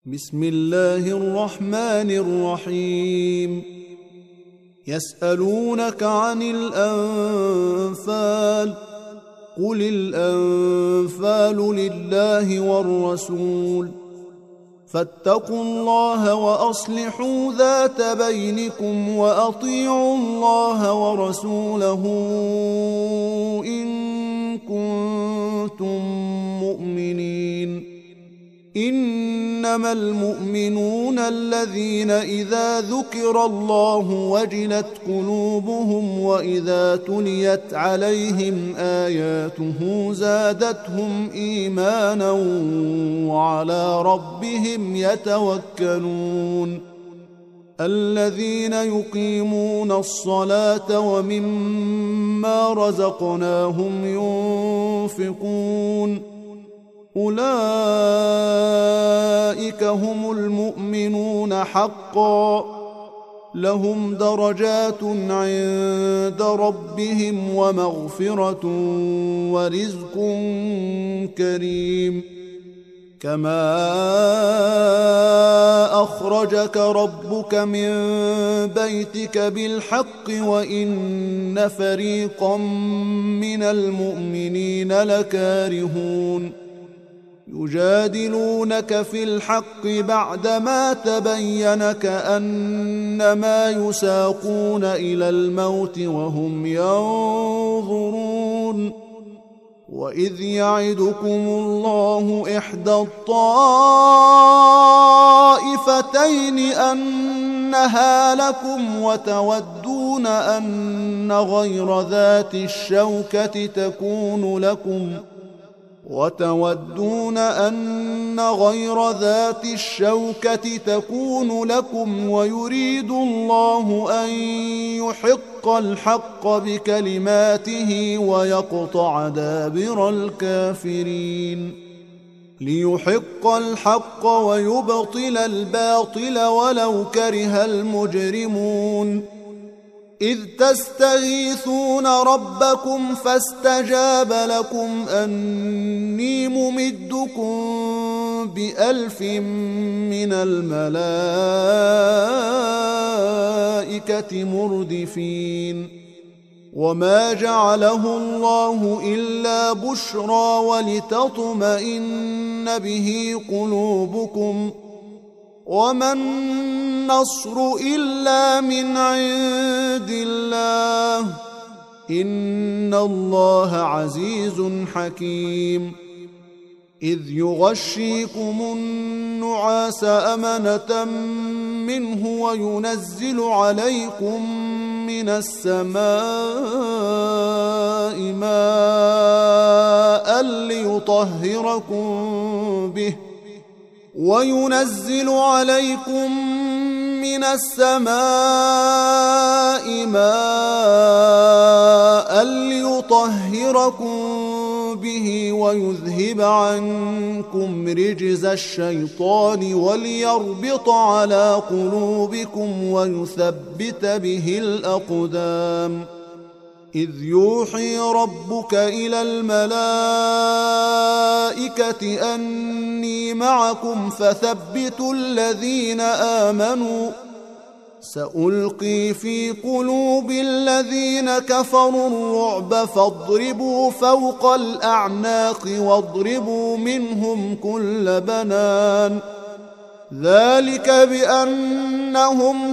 بسم الله الرحمن الرحيم. يسألونك عن الأنفال، قل الأنفال لله والرسول، فاتقوا الله وأصلحوا ذات بينكم وأطيعوا الله ورسوله إن كنتم مؤمنين. إنما المؤمنون الذين إذا ذكر الله وجلت قلوبهم وإذا تليت عليهم آياته زادتهم إيمانا وعلى ربهم يتوكلون. الذين يقيمون الصلاة ومما رزقناهم ينفقون، أولئك هم المؤمنون حقا، لهم درجات عند ربهم ومغفرة ورزق كريم. كما أخرجك ربك من بيتك بالحق وإن فريقا من المؤمنين لكارهون. يجادلونك في الحق بعدما تبين كأنما يساقون إلى الموت وهم ينظرون. وإذ يعدكم الله إحدى الطائفتين أنها لكم وتودون أن غير ذات الشوكة تكون لكم ويريد الله أن يحق الحق بكلماته ويقطع دابر الكافرين، ليحق الحق ويبطل الباطل ولو كره المجرمون. إذ تستغيثون ربكم فاستجاب لكم أني ممدكم ب1000 من الملائكة مردفين. وما جعله الله إلا بشرى ولتطمئن به قلوبكم، وما النصر إلا من عند الله، إن الله عزيز حكيم. إذ يغشيكم النعاس أمنة منه وينزل عليكم من السماء ماء ليطهركم به ويذهب عنكم رجز الشيطان وليربط على قلوبكم ويثبت به الأقدام. إذ يوحي ربك إلى الملائكة أني معكم فثبتوا الذين آمنوا، سألقي في قلوب الذين كفروا الرعب فاضربوا فوق الأعناق واضربوا منهم كل بنان. ذلك بأنهم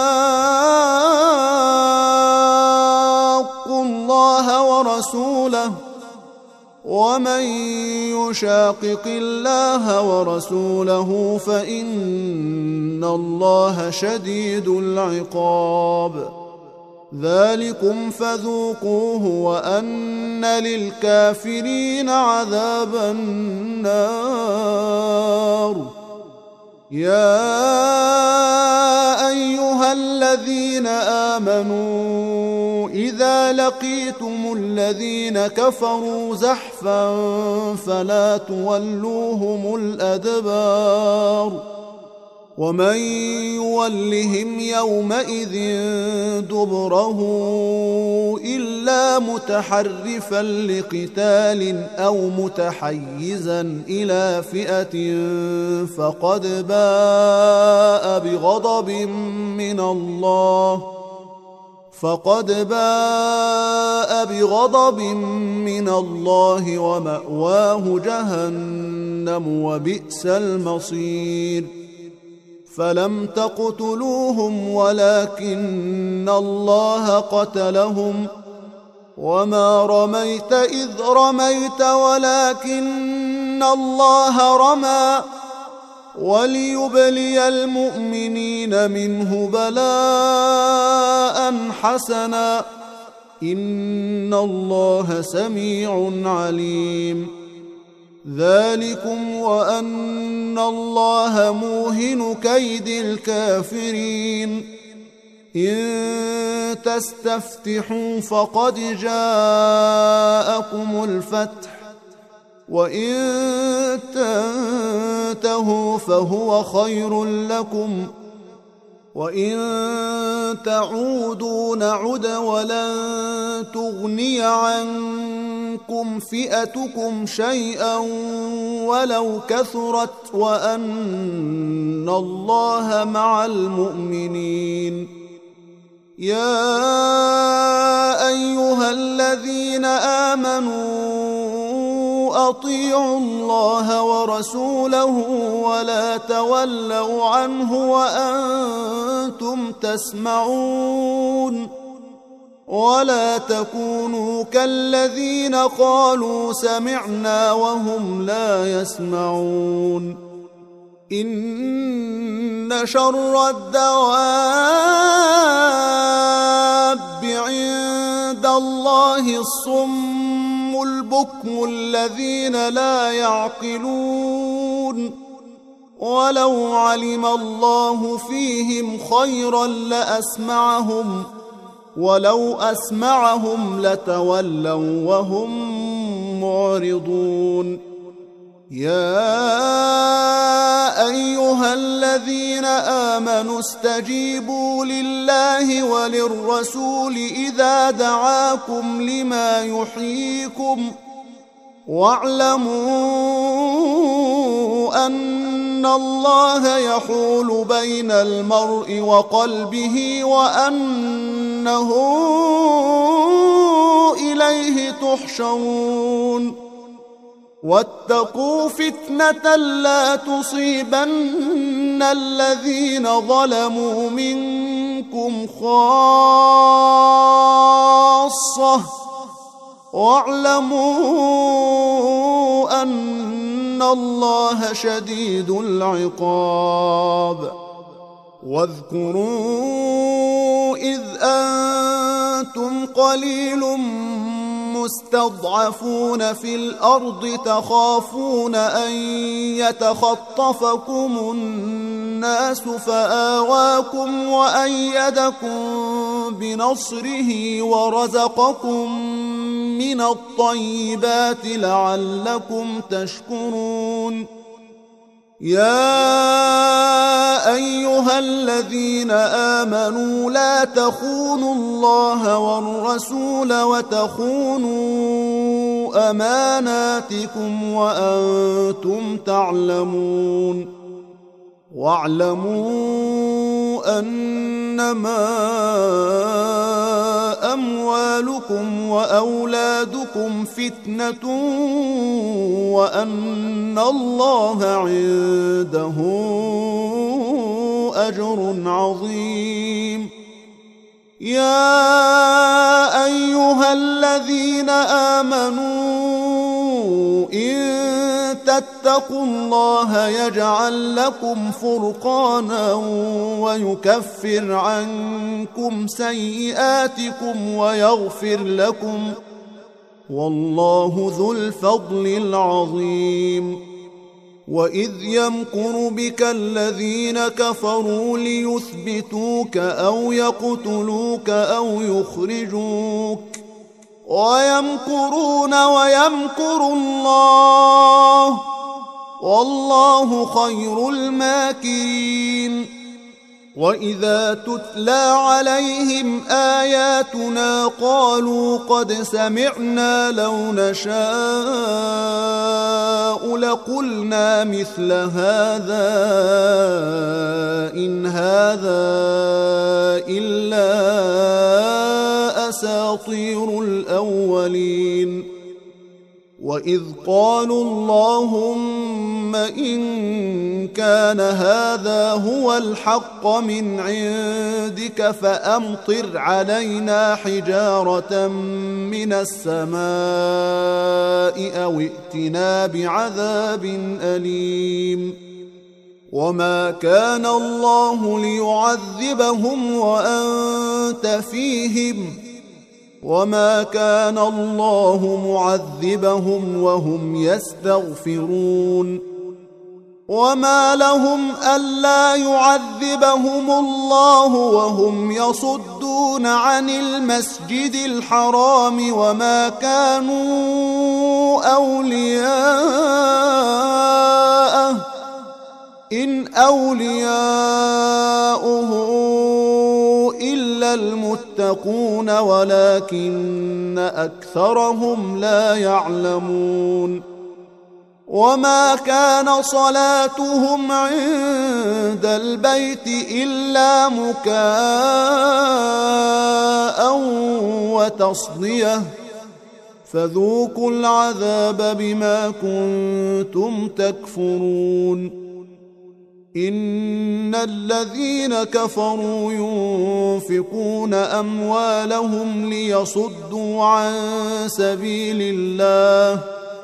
شاقوا الله ورسوله، ومن يشاقق الله ورسوله فإن الله شديد العقاب. ذلكم فذوقوه وأن للكافرين عذاب النار. يا أيها الذين آمنوا إذا لقيتم الذين كفروا زحفا فلا تولوهم الأدبار، ومن يولهم يومئذ دبره إلا متحرفا لقتال أو متحيزا إلى فئة فقد باء بغضب من الله ومأواه جهنم وبئس المصير فلم تقتلوهم ولكن الله قتلهم وما رميت إذ رميت ولكن الله رمى وليبلي المؤمنين منه بلاء حسنا إن الله سميع عليم ذلكم وأن الله موهن كيد الكافرين إن تستفتحوا فقد جاءكم الفتح وإن تنتهوا فهو خير لكم وإن تعودوا نعد ولن تغني عنكم فئتكم شيئا ولو كثرت وأن الله مع المؤمنين يا أيها الذين آمنوا أطيعوا الله ورسوله ولا تولوا عنه وأنتم تسمعون ولا تكونوا كالذين قالوا سمعنا وهم لا يسمعون إن شر الدواب عند الله الصم البكم الذين لا يعقلون ولو علم الله فيهم خيرا لأسمعهم ولو أسمعهم لتولوا وهم معرضون يا أيها الذين آمنوا استجيبوا لله وللرسول إذا دعاكم لما يحييكم واعلموا أن الله يحول بين المرء وقلبه وأنه إليه تحشرون واتقوا فتنة لا تصيبن الذين ظلموا منكم خاصة واعلموا أن الله شديد العقاب واذكروا إذ أنتم قليل مستضعفون في الأرض تخافون أن يتخطفكم الناس فآواكم وأيدكم بنصره ورزقكم من الطيبات لعلكم تشكرون يا أيها الذين آمنوا لا تخونوا الله والرسول وتخونوا أماناتكم وأنتم تعلمون واعلموا أنما أموالكم وأولادكم فتنة وأن الله عنده أجر عظيم يا أيها الذين آمنوا إن تتقوا الله يجعل لكم فرقانا ويكفر عنكم سيئاتكم ويغفر لكم والله ذو الفضل العظيم وإذ يمكر بك الذين كفروا ليثبتوك أو يقتلوك أو يخرجوك ويمكرون ويمكر الله والله خير الماكرين. وإذا تتلى عليهم آياتنا قالوا قد سمعنا لو نشاء لقلنا مثل هذا إن هذا إلا أساطير الأولين. وإذ قالوا اللهم إن كان هذا هو الحق من عندك فأمطر علينا حجارة من السماء أو ائتنا بعذاب أليم. وما كان الله ليعذبهم وأنت فيهم وما كان الله معذبهم وهم يستغفرون. وما لهم ألا يعذبهم الله وهم يصدون عن المسجد الحرام وما كانوا أولياءه إن أولياؤه إلا المتقون ولكن أكثرهم لا يعلمون. وما كان صلاتهم عند البيت إلا مكاء وتصدية فذوقوا العذاب بما كنتم تكفرون. إن الذين كفروا ينفقون أموالهم ليصدوا عن سبيل الله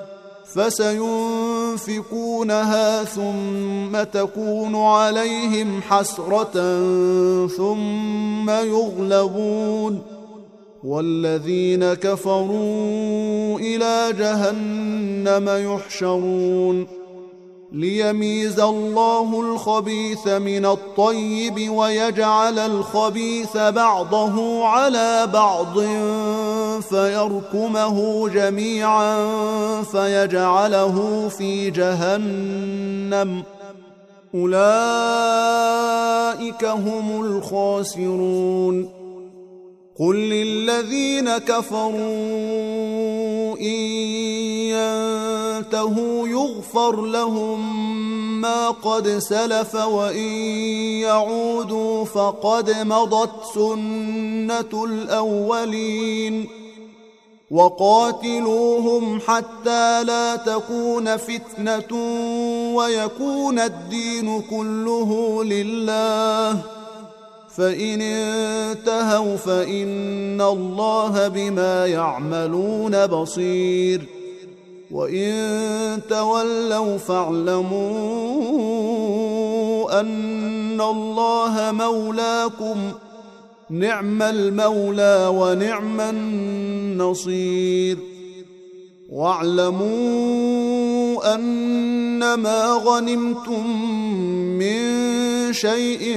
فسينفقونها ثم تكون عليهم حسرة ثم يغلبون والذين كفروا إلى جهنم يحشرون. ليميز الله الخبيث من الطيب ويجعل الخبيث بعضه على بعض فيركمه جميعا فيجعله في جهنم أولئك هم الخاسرون. قل للذين كفروا إن ينتهوا يغفر لهم ما قد سلف وإن يعودوا فقد مضت سنة الأولين. وقاتلوهم حتى لا تكون فتنة ويكون الدين كله لله فإن انتهوا فإن الله بما يعملون بصير. وإن تولوا فاعلموا أن الله مولاكم نعم المولى ونعم النصير. واعلموا أنما غنمتم من شيء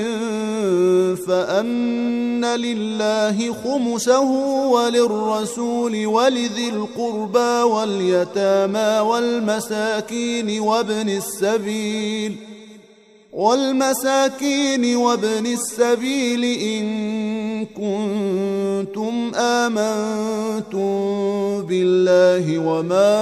فأن لله خمسه وللرسول ولذي القربى واليتامى والمساكين وابن السبيل إن كنتم آمنتم بالله وما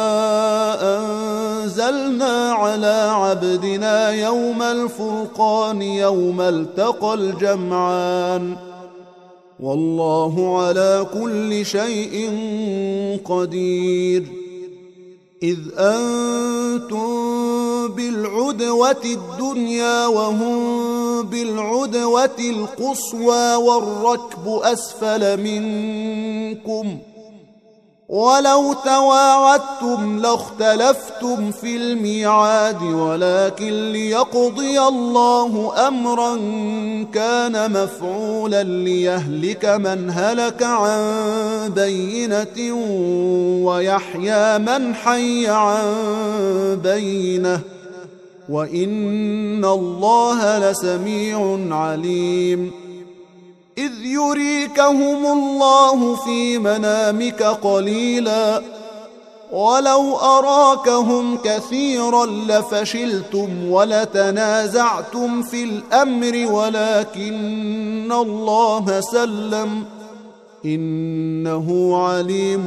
أنزلنا على عبدنا يوم الفرقان يوم التقى الجمعان والله على كل شيء قدير. إذ أنتم بالعدوة الدنيا وهم بالعدوة القصوى والركب أسفل منكم ولو تواعدتم لاختلفتم في الميعاد ولكن ليقضي الله أمرا كان مفعولا ليهلك من هلك عن بينة ويحيى من حي عن بينة وإن الله لسميع عليم. إذ يريكهم الله في منامك قليلا ولو أراكهم كثيرا لفشلتم ولتنازعتم في الأمر ولكن الله سلم إنه عليم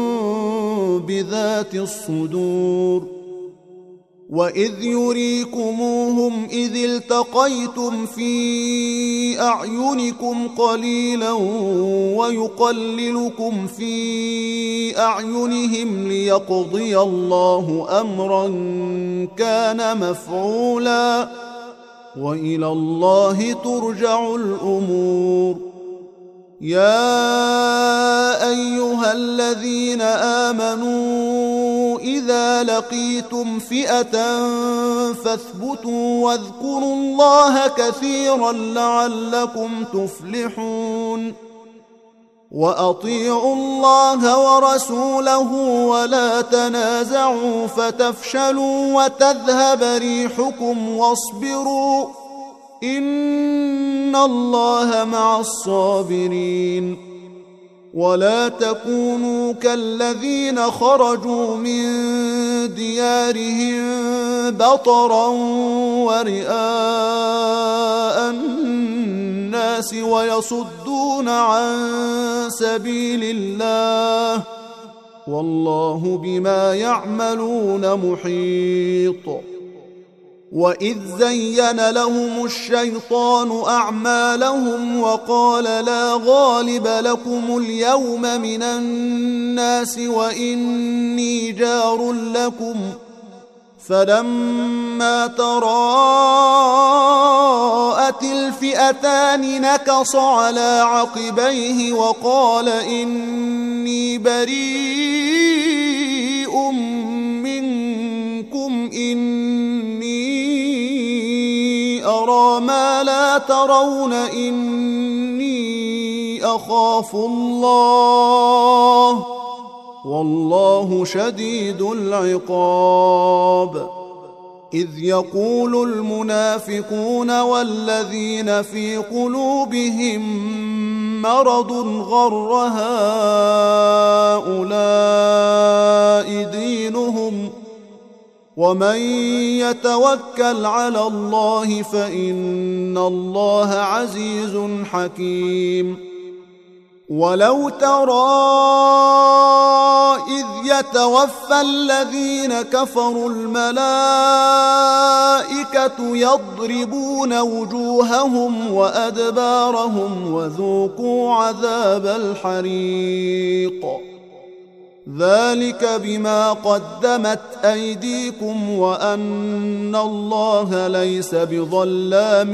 بذات الصدور وإذ يريكموهم إذ التقيتم في أعينكم قليلا ويقللكم في أعينهم ليقضي الله أمرا كان مفعولا وإلى الله ترجع الأمور يا أيها الذين آمنوا إذا لقيتم فئة فاثبتوا واذكروا الله كثيرا لعلكم تفلحون وأطيعوا الله ورسوله ولا تنازعوا فتفشلوا وتذهب ريحكم واصبروا إن الله مع الصابرين ولا تكونوا كالذين خرجوا من ديارهم بطرا ورئاء الناس ويصدون عن سبيل الله والله بما يعملون محيط وإذ زين لهم الشيطان أعمالهم وقال لا غالب لكم اليوم من الناس وإني جار لكم فلما تراءت الفئتان نكص على عقبيه وقال إني بريء منكم إني أرى ما لا ترون إني أخاف الله والله شديد العقاب إذ يقول المنافقون والذين في قلوبهم مرض غر هؤلاء دينهم ومن يتوكل على الله فإن الله عزيز حكيم ولو ترى إذ يتوفى الذين كفروا الملائكة يضربون وجوههم وأدبارهم وذوقوا عذاب الحريق ذلك بما قدمت أيديكم وأن الله ليس بظلام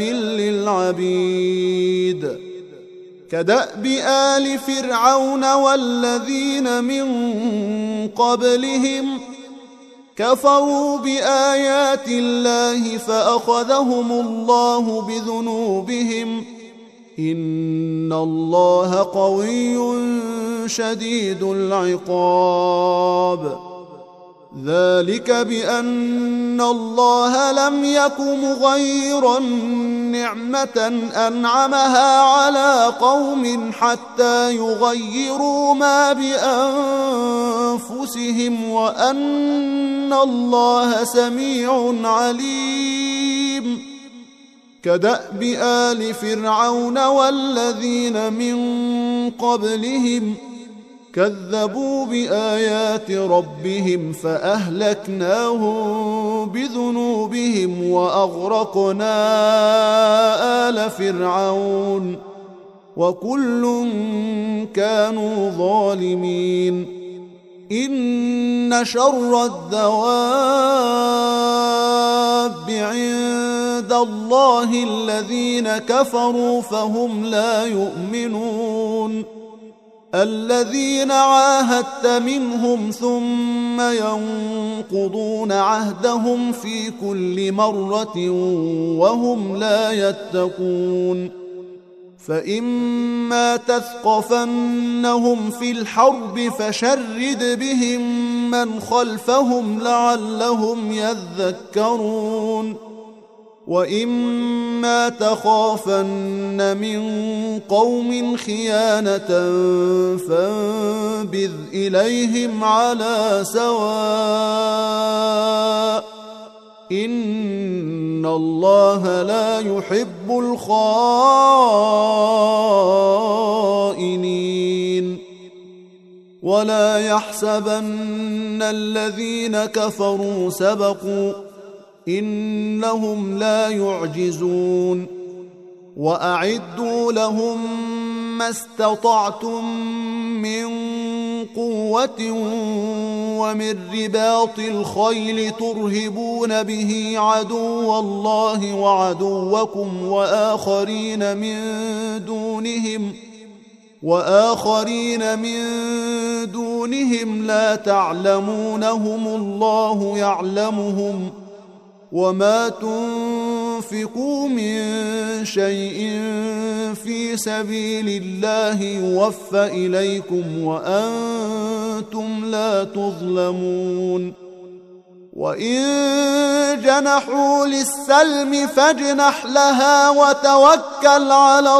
للعبيد كدأب آل فرعون والذين من قبلهم كفروا بآيات الله فأخذهم الله بذنوبهم إن الله قوي شديد العقاب ذلك بأن الله لم يك مغيرا نعمة أنعمها على قوم حتى يغيروا ما بأنفسهم وأن الله سميع عليم كدأب آل فرعون والذين من قبلهم كذبوا بآيات ربهم فأهلكناهم بذنوبهم وأغرقنا آل فرعون وكل كانوا ظالمين إن شر الدواب عند الله الذين كفروا فهم لا يؤمنون الذين عاهدت منهم ثم ينقضون عهدهم في كل مرة وهم لا يتقون فإما تثقفنهم في الحرب فشرد بهم من خلفهم لعلهم يذكرون وإما تخافن من قوم خيانة فانبذ إليهم على سواء إن الله لا يحب الخائنين ولا يحسبن الذين كفروا سبقوا إنهم لا يعجزون وأعدوا لهم ما استطعتم من قوة ومن رباط الخيل ترهبون به عدو الله وعدوكم وآخرين من دونهم لا تعلمونهم الله يعلمهم وما تنفقوا من شيء في سبيل الله يوفى إليكم وأنتم لا تظلمون وإن جنحوا للسلم فاجنح لها وتوكل على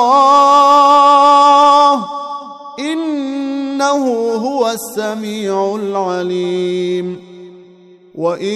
الله إنه هو السميع العليم وإن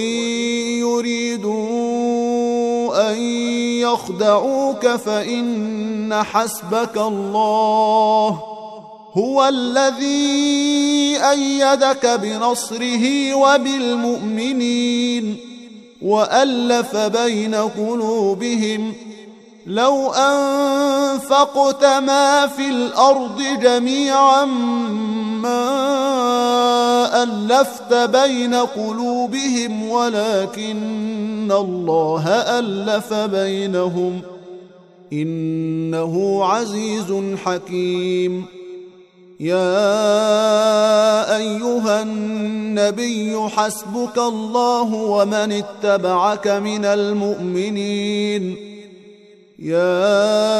يريدوا أن يخدعوك فإن حسبك الله هو الذي أيدك بنصره وبالمؤمنين وألف بين قلوبهم لو أنفقت ما في الأرض جميعا ما ألفت بين قلوبهم ولكن الله ألف بينهم إنه عزيز حكيم يا أيها النبي حسبك الله ومن اتبعك من المؤمنين يا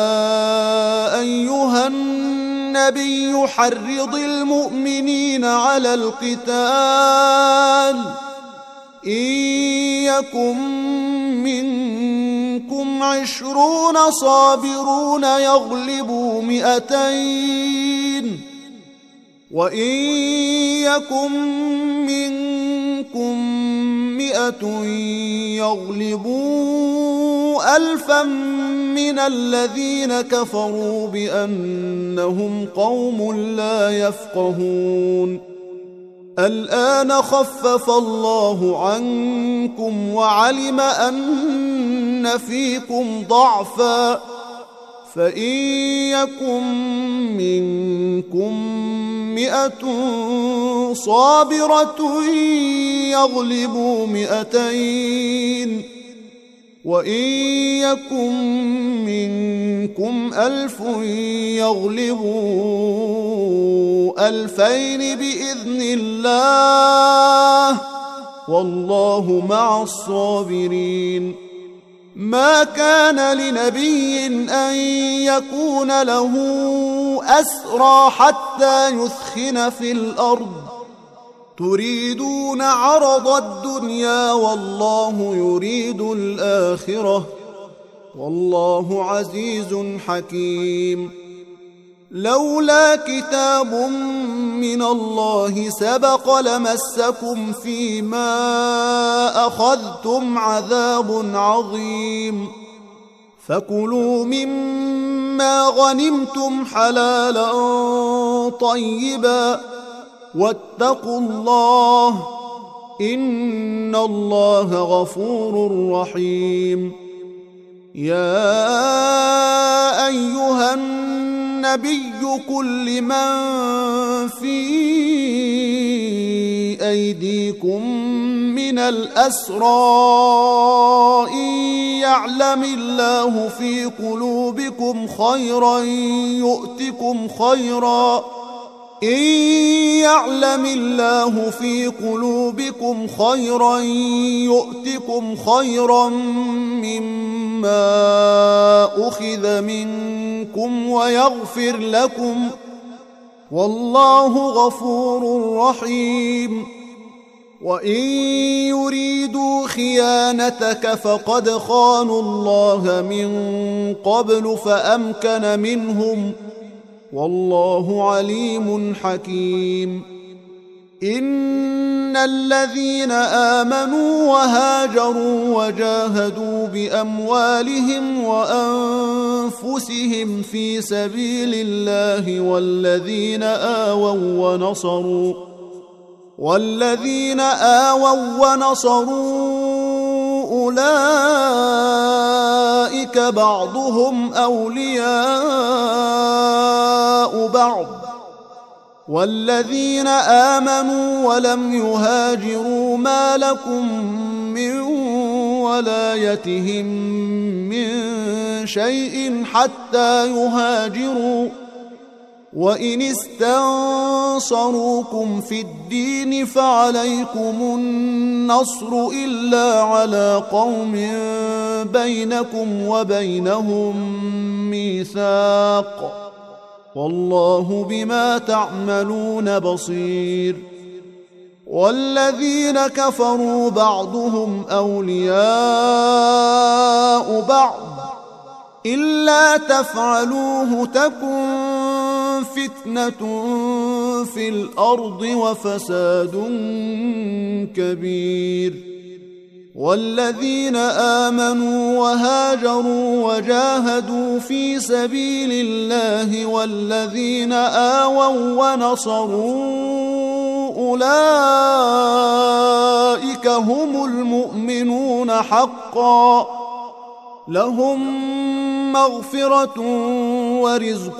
أيها النبي حرض المؤمنين على القتال إن يكن منكم 20 صابرون يغلبوا 200 وإن يكن منكم 100 يغلبوا 1000 من الذين كفروا بأنهم قوم لا يفقهون الآن خفف الله عنكم وعلم أن فيكم ضعفا فإن يكن منكم 100 صابرة يغلبوا 200 وإن يكن منكم 1000 يغلبوا 2000 بإذن الله والله مع الصابرين ما كان لنبي أن يكون له أسرى حتى يثخن في الأرض تريدون عرض الدنيا والله يريد الآخرة والله عزيز حكيم لولا كتاب من الله سبق لمسكم فيما أخذتم عذاب عظيم فكلوا مما غنمتم حلالا طيبا واتقوا الله إن الله غفور رحيم يا أيها النبي قل لمن في أيديكم من الأسرى إن يعلم الله في قلوبكم خيرا يؤتكم خيرا إن يعلم الله في قلوبكم خيرا يؤتكم خيرا مما أخذ منكم ويغفر لكم والله غفور رحيم وإن يريدوا خيانتك فقد خانوا الله من قبل فأمكن منهم، والله عليم حكيم. إن الذين آمنوا وهاجروا وجاهدوا بأموالهم وأنفسهم في سبيل الله والذين آووا ونصروا أولئك بعضهم أولياء بعض، والذين آمنوا ولم يهاجروا ما لكم من ولايتهم من شيء حتى يهاجروا، وإن استنصروكم في الدين فعليكم النصر إلا على قوم بينكم وبينهم ميثاق، والله بما تعملون بصير. والذين كفروا بعضهم أولياء بعض إلا تفعلوه تكن فتنة في الأرض وفساد كبير. والذين آمنوا وهاجروا وجاهدوا في سبيل الله والذين آووا ونصروا أولئك هم المؤمنون حقا، لهم مغفرة ورزق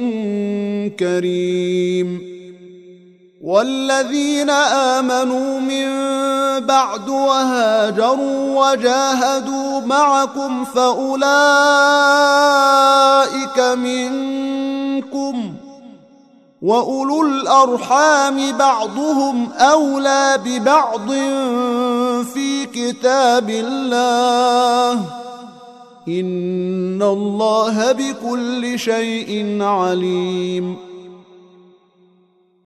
كريم. والذين آمنوا من بعد وهاجروا وجاهدوا معكم فأولئك منكم، وأولو الأرحام بعضهم أولى ببعض في كتاب الله، إن الله بكل شيء عليم.